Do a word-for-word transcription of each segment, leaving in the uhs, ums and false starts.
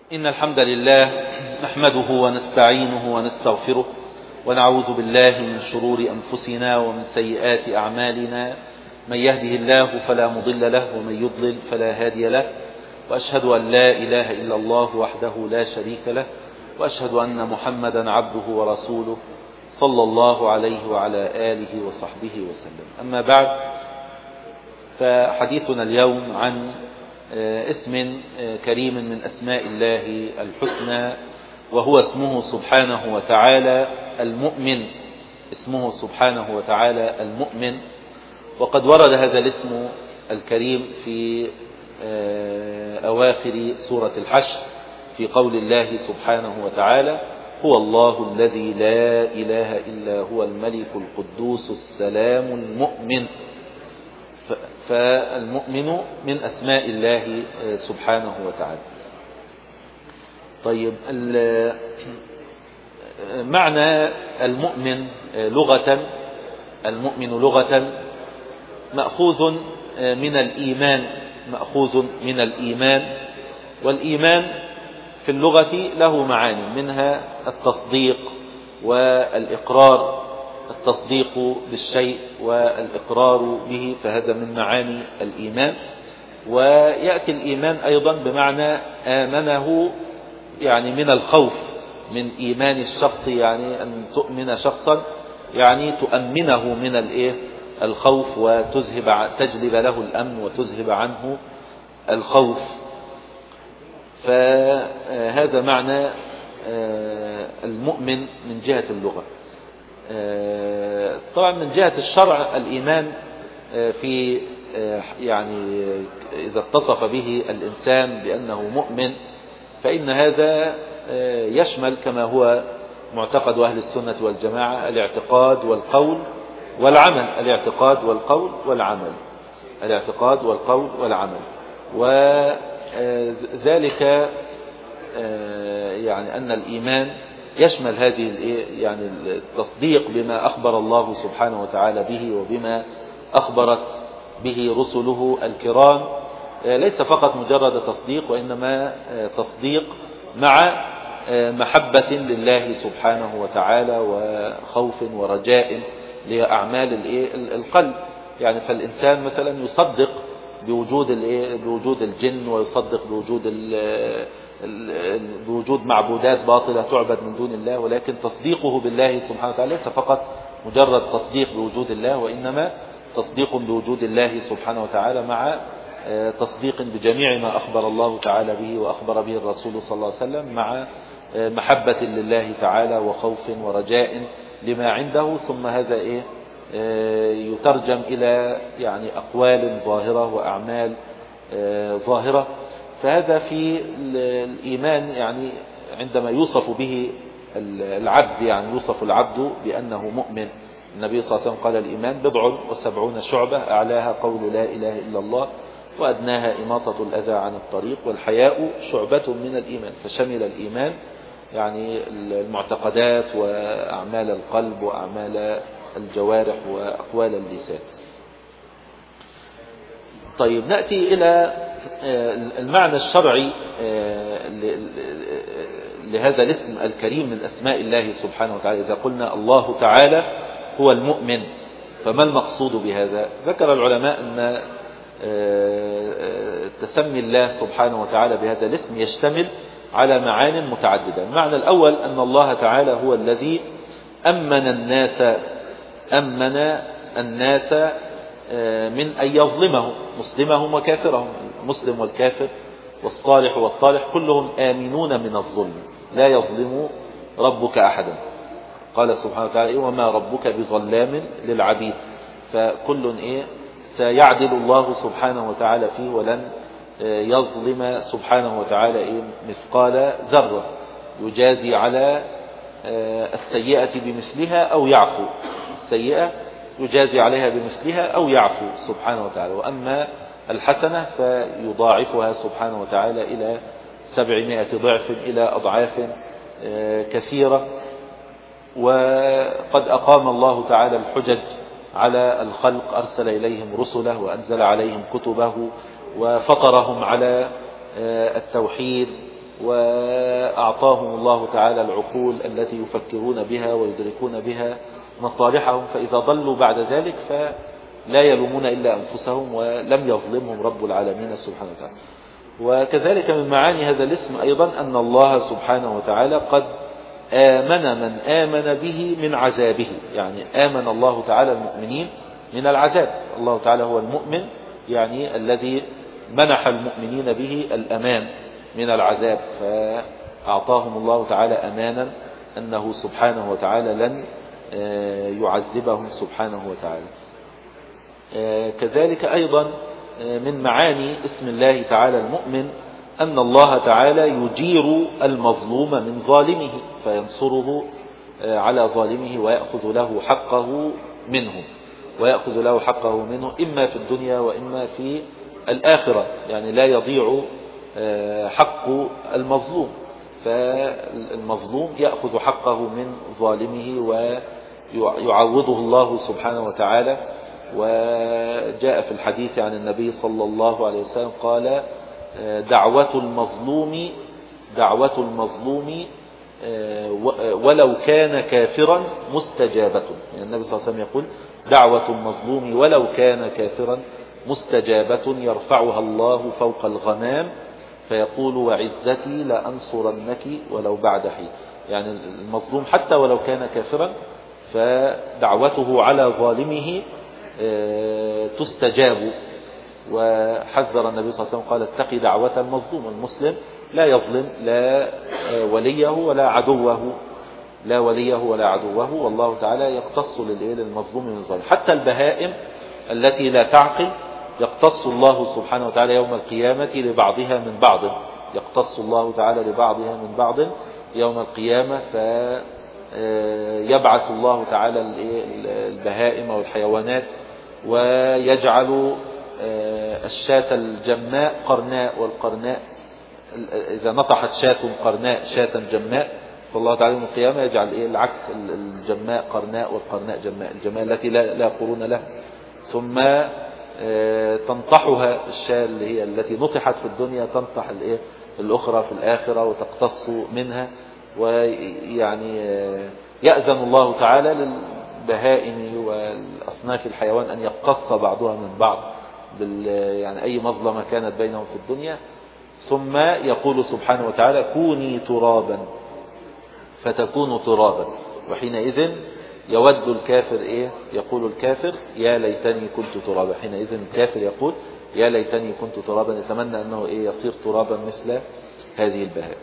إن الحمد لله نحمده ونستعينه ونستغفره ونعوذ بالله من شرور أنفسنا ومن سيئات أعمالنا. من يهده الله فلا مضل له ومن يضلل فلا هادي له، وأشهد أن لا إله إلا الله وحده لا شريك له، وأشهد أن محمدا عبده ورسوله صلى الله عليه وعلى آله وصحبه وسلم. أما بعد، فحديثنا اليوم عن اسم كريم من أسماء الله الحسنى، وهو اسمه سبحانه وتعالى المؤمن. اسمه سبحانه وتعالى المؤمن، وقد ورد هذا الاسم الكريم في أواخر سورة الحشر في قول الله سبحانه وتعالى: هو الله الذي لا إله إلا هو الملك القدوس السلام المؤمن. فالمؤمن من أسماء الله سبحانه وتعالى. طيب، معنى المؤمن لغة، المؤمن لغة مأخوذ من الإيمان، مأخوذ من الإيمان، والإيمان في اللغة له معاني، منها التصديق والإقرار، التصديق بالشيء والإقرار به، فهذا من معاني الإيمان. ويأتي الإيمان أيضا بمعنى آمنه، يعني من الخوف، من إيمان الشخص، يعني أن تؤمن شخصا يعني تؤمنه من الإيه الخوف، وتذهب تجلب له الأمن وتذهب عنه الخوف. فهذا معنى المؤمن من جهة اللغة. طبعا من جهة الشرع الإيمان في يعني إذا اتصف به الإنسان بأنه مؤمن، فإن هذا يشمل كما هو معتقد أهل السنة والجماعة الاعتقاد والقول والعمل، الاعتقاد والقول والعمل، الاعتقاد والقول والعمل. وذلك يعني أن الإيمان يشمل هذه يعني التصديق بما أخبر الله سبحانه وتعالى به وبما أخبرت به رسله الكرام، ليس فقط مجرد تصديق، وإنما تصديق مع محبة لله سبحانه وتعالى وخوف ورجاء لأعمال القلب. يعني فالإنسان مثلا يصدق بوجود بوجود الجن، ويصدق بوجود بوجود معبودات باطلة تعبد من دون الله، ولكن تصديقه بالله سبحانه وتعالى ليس فقط مجرد تصديق بوجود الله، وإنما تصديق بوجود الله سبحانه وتعالى مع تصديق بجميع ما أخبر الله تعالى به وأخبر به الرسول صلى الله عليه وسلم، مع محبة لله تعالى وخوف ورجاء لما عنده. ثم هذا إيه يترجم إلى يعني أقوال ظاهرة وأعمال ظاهرة. فهذا في الإيمان، يعني عندما يوصف به العبد، يعني يوصف العبد بأنه مؤمن. النبي صلى الله عليه وسلم قال: الإيمان بضع وسبعون شعبة، أعلاها قول لا إله إلا الله، وأدناها إماطة الأذى عن الطريق، والحياء شعبة من الإيمان. فشمل الإيمان يعني المعتقدات وأعمال القلب وأعمال الجوارح وأقوال اللسان. طيب، نأتي إلى المعنى الشرعي لهذا الاسم الكريم من أسماء الله سبحانه وتعالى. إذا قلنا الله تعالى هو المؤمن، فما المقصود بهذا؟ ذكر العلماء أن تسمي الله سبحانه وتعالى بهذا الاسم يشتمل على معان متعددة. المعنى الأول أن الله تعالى هو الذي أمن الناس أمن الناس من أن يظلمهم، مسلمهم وكافرهم، المسلم والكافر والصالح والطالح كلهم آمنون من الظلم، لا يظلم ربك أحدا. قال سبحانه وتعالى: وما ربك بظلام للعبيد. فكل إيه سيعدل الله سبحانه وتعالى فيه، ولن يظلم سبحانه وتعالى إيه مثقال ذرة، يجازي على السيئة بمثلها أو يعفو، السيئة يجازي عليها بمثلها أو يعفو سبحانه وتعالى. وأما الحسنة فيضاعفها سبحانه وتعالى إلى سبعمائة ضعف، إلى أضعاف كثيرة. وقد أقام الله تعالى الحجج على الخلق، أرسل إليهم رسله وأنزل عليهم كتبه وفطرهم على التوحيد وأعطاهم الله تعالى العقول التي يفكرون بها ويدركون بها مصالحهم، فإذا ضلوا بعد ذلك فلا يلومون إلا أنفسهم ولم يظلمهم رب العالمين سبحانه وتعالى. وكذلك من معاني هذا الاسم أيضا أن الله سبحانه وتعالى قد آمن من آمن به من عذابه، يعني آمن الله تعالى المؤمنين من العذاب. الله تعالى هو المؤمن، يعني الذي منح المؤمنين به الأمان من العذاب، فأعطاهم الله تعالى أمانا أنه سبحانه وتعالى لن يعذبهم سبحانه وتعالى. كذلك أيضا من معاني اسم الله تعالى المؤمن أن الله تعالى يجير المظلوم من ظالمه فينصره على ظالمه ويأخذ له حقه منه ويأخذ له حقه منه إما في الدنيا وإما في الآخرة، يعني لا يضيع حق المظلوم، فالمظلوم يأخذ حقه من ظالمه ويعوضه الله سبحانه وتعالى. وجاء في الحديث عن النبي صلى الله عليه وسلم قال دعوة المظلوم دعوة المظلوم ولو كان كافرا مستجابة، يعني النبي صلى الله عليه وسلم يقول دعوة المظلوم ولو كان كافرا مستجابة يرفعها الله فوق الغمام فيقول وعزتي لأنصرنك ولو بعد حين. يعني المظلوم حتى ولو كان كافرا فدعوته على ظالمه تستجاب. وحذر النبي صلى الله عليه وسلم قال اتق دعوة المظلوم. المسلم لا يظلم لا وليه ولا عدوه لا وليه ولا عدوه، والله تعالى يقتص للمظلوم من الظالم. حتى البهائم التي لا تعقل يقتص الله سبحانه وتعالى يوم القيامة لبعضها من بعض، يقتص الله تعالى لبعضها من بعض يوم القيامة، فيبعث الله تعالى البهائم والحيوانات ويجعل الشاة الجماء قرناء، والقرناء إذا نطحت شاة قرناء شاة جماء، فالله تعالى يوم القيامة يجعل العكس، الجماء قرناء والقرناء جماء، الجماء التي لا, لا قرون لها، ثم تنطحها الشاة اللي هي التي نطحت في الدنيا تنطح الأخرى في الآخرة وتقتص منها. ويعني يأذن الله تعالى للبهائم والأصناف الحيوان أن يقتص بعضها من بعض يعني أي مظلمة كانت بينهم في الدنيا، ثم يقول سبحانه وتعالى كوني ترابا فتكون ترابا، وحينئذ يود الكافر إيه؟ يقول الكافر يا ليتني كنت ترابا، حينئذ الكافر يقول يا ليتني كنت ترابا، يتمنى أنه إيه؟ يصير ترابا مثل هذه البهائم.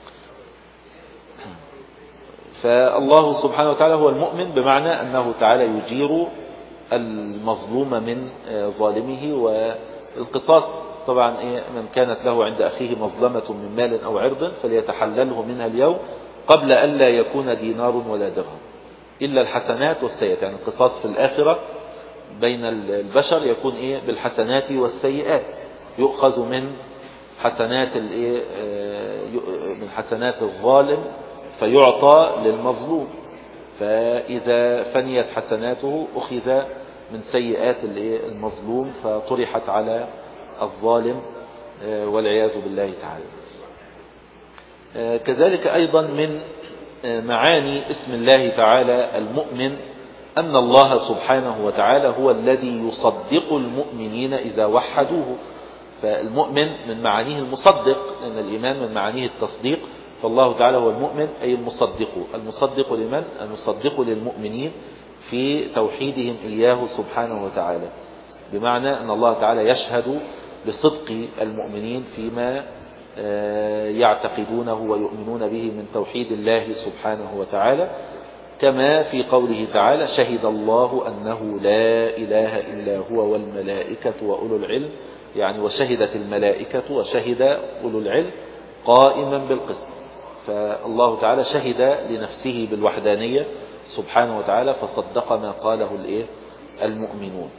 فالله سبحانه وتعالى هو المؤمن بمعنى أنه تعالى يجير المظلوم من ظالمه. والقصاص طبعا إيه؟ من كانت له عند أخيه مظلمة من مال أو عرض فليتحلله منها اليوم قبل أن لا يكون دينار ولا درهم إلا الحسنات والسيئات. يعني القصاص في الآخرة بين البشر يكون إيه؟ بالحسنات والسيئات، يؤخذ من حسنات الإيه؟ من حسنات الظالم فيعطى للمظلوم، فإذا فنيت حسناته أخذ من سيئات المظلوم فطرحت على الظالم والعياذ بالله تعالى. كذلك أيضا من معاني اسم الله تعالى المؤمن أن الله سبحانه وتعالى هو الذي يصدق المؤمنين إذا وحدوه. فالمؤمن من معانيه المصدق، لأن الإيمان من معانيه التصديق، فالله تعالى هو المؤمن أي المصدق. المصدق لمن؟ المصدق للمؤمنين في توحيدهم إياه سبحانه وتعالى، بمعنى أن الله تعالى يشهد بصدق المؤمنين فيما يعتقدونه ويؤمنون به من توحيد الله سبحانه وتعالى، كما في قوله تعالى شهد الله أنه لا إله إلا هو والملائكة وأولو العلم، يعني وشهدت الملائكة وشهد أولو العلم قائما بالقسط. فالله تعالى شهد لنفسه بالوحدانية سبحانه وتعالى فصدق ما قاله الإيه؟ المؤمنون.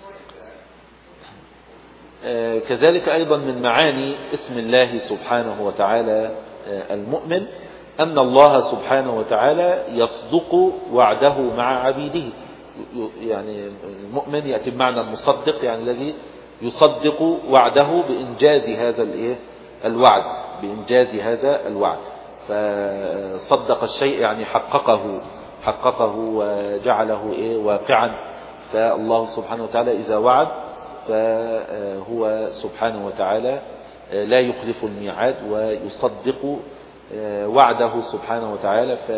كذلك أيضا من معاني اسم الله سبحانه وتعالى المؤمن أن الله سبحانه وتعالى يصدق وعده مع عبيده. يعني المؤمن يأتي بمعنى المصدق، يعني الذي يصدق وعده بإنجاز هذا الإيه؟ الوعد، بإنجاز هذا الوعد. فصدق الشيء يعني حققه حققه وجعله إيه واقعا. فالله سبحانه وتعالى إذا وعد فهو سبحانه وتعالى لا يخلف الميعاد ويصدق وعده سبحانه وتعالى. ف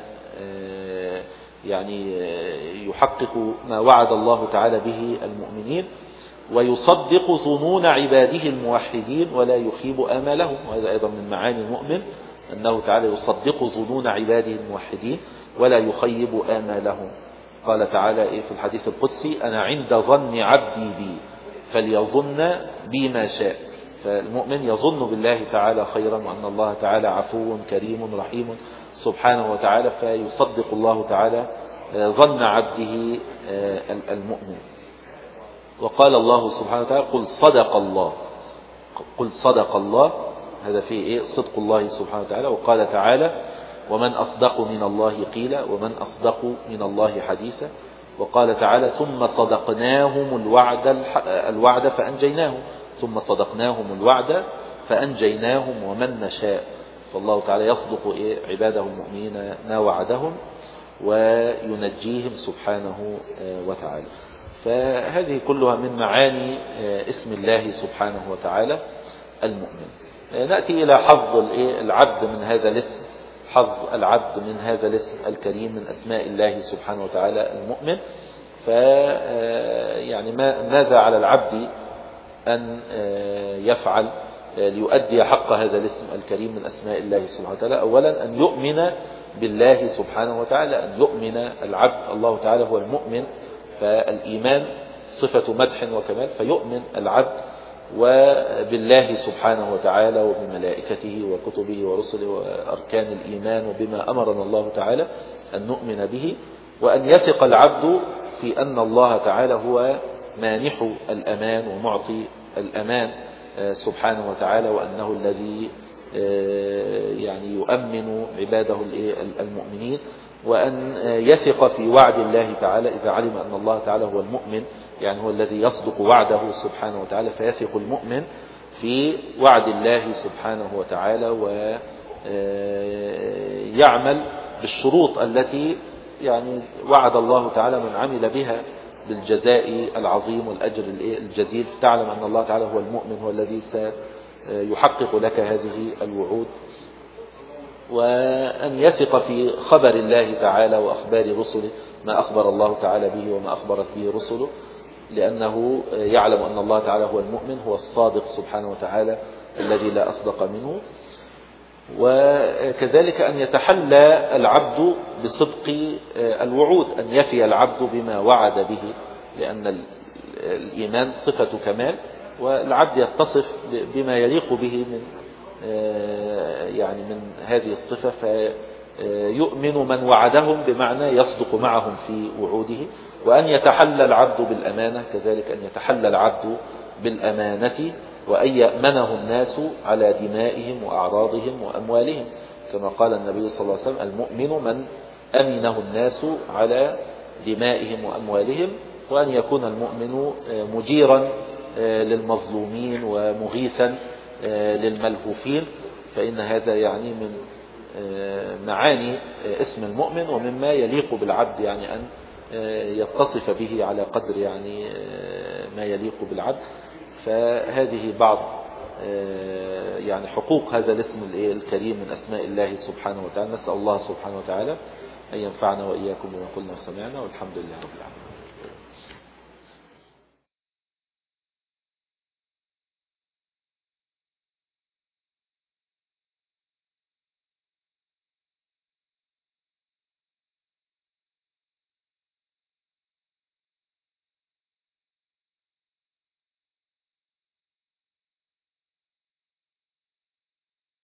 يعني يحقق ما وعد الله تعالى به المؤمنين، ويصدق ظنون عباده الموحدين ولا يخيب آمالهم. وهذا أيضا من معاني المؤمن، أنه تعالى يصدق ظنون عباده الموحدين ولا يخيب آمالهم. قال تعالى في الحديث القدسي: أنا عند ظن عبدي بي فليظن بي ما شاء. فالمؤمن يظن بالله تعالى خيرا، وأن الله تعالى عفو كريم رحيم سبحانه وتعالى، فيصدق الله تعالى ظن عبده المؤمن. وقال الله سبحانه وتعالى: قل صدق الله. قل صدق الله، هذا فيه إيه؟ صدق الله سبحانه وتعالى. وقال تعالى: ومن أصدق من الله قيلا ومن أصدق من الله حديثا. وقال تعالى: ثم صدقناهم الوعد الوعد فأنجيناهم ثم صدقناهم الوعد فأنجيناهم ومن نشاء. فالله تعالى يصدق إيه؟ عباده المؤمنين ما وعدهم وينجيهم سبحانه وتعالى. فهذه كلها من معاني اسم الله سبحانه وتعالى المؤمن. نأتي إلى حظ العبد من هذا الاسم، حظ العبد من هذا الاسم الكريم من أسماء الله سبحانه وتعالى المؤمن. ف يعني ماذا على العبد أن يفعل ليؤدي حق هذا الاسم الكريم من أسماء الله سبحانه وتعالى؟ أولا أن يؤمن بالله سبحانه وتعالى، أن يؤمن العبد. الله تعالى هو المؤمن، فالإيمان صفة مدح وكمال، فيؤمن العبد وبالله سبحانه وتعالى وبملائكته وكتبه ورسله وأركان الإيمان وبما أمرنا الله تعالى أن نؤمن به. وأن يثق العبد في أن الله تعالى هو مانح الأمان ومعطي الأمان سبحانه وتعالى، وأنه الذي يعني يؤمن عباده المؤمنين. وأن يثق في وعد الله تعالى إذا علم أن الله تعالى هو المؤمن، يعني هو الذي يصدق وعده سبحانه وتعالى، فيثق المؤمن في وعد الله سبحانه وتعالى ويعمل بالشروط التي يعني وعد الله تعالى من عمل بها بالجزاء العظيم والأجر الجزيل. تعلم أن الله تعالى هو المؤمن، هو الذي سيحقق لك هذه الوعود. وأن يثق في خبر الله تعالى وأخبار رسله، ما أخبر الله تعالى به وما أخبرت به رسله، لأنه يعلم أن الله تعالى هو المؤمن، هو الصادق سبحانه وتعالى الذي لا أصدق منه. وكذلك أن يتحلى العبد بصدق الوعود، أن يفي العبد بما وعد به، لأن الإيمان صفة كمال، والعبد يتصف بما يليق به من يعني من هذه الصفة، فيؤمن من وعدهم بمعنى يصدق معهم في وعوده. وأن يتحلى العبد بالأمانة، كذلك أن يتحلى العبد بالأمانة، وأن يأمنه الناس على دمائهم وأعراضهم وأموالهم، كما قال النبي صلى الله عليه وسلم: المؤمن من أمنه الناس على دمائهم وأموالهم. وأن يكون المؤمن مجيرا للمظلومين ومغيثا للملهوفين، فإن هذا يعني من معاني اسم المؤمن ومما يليق بالعبد، يعني أن يتصف به على قدر يعني ما يليق بالعبد. فهذه بعض يعني حقوق هذا الاسم الكريم من أسماء الله سبحانه وتعالى. نسأل الله سبحانه وتعالى أن ينفعنا وإياكم بما قلنا وسمعنا، والحمد لله رب العالمين.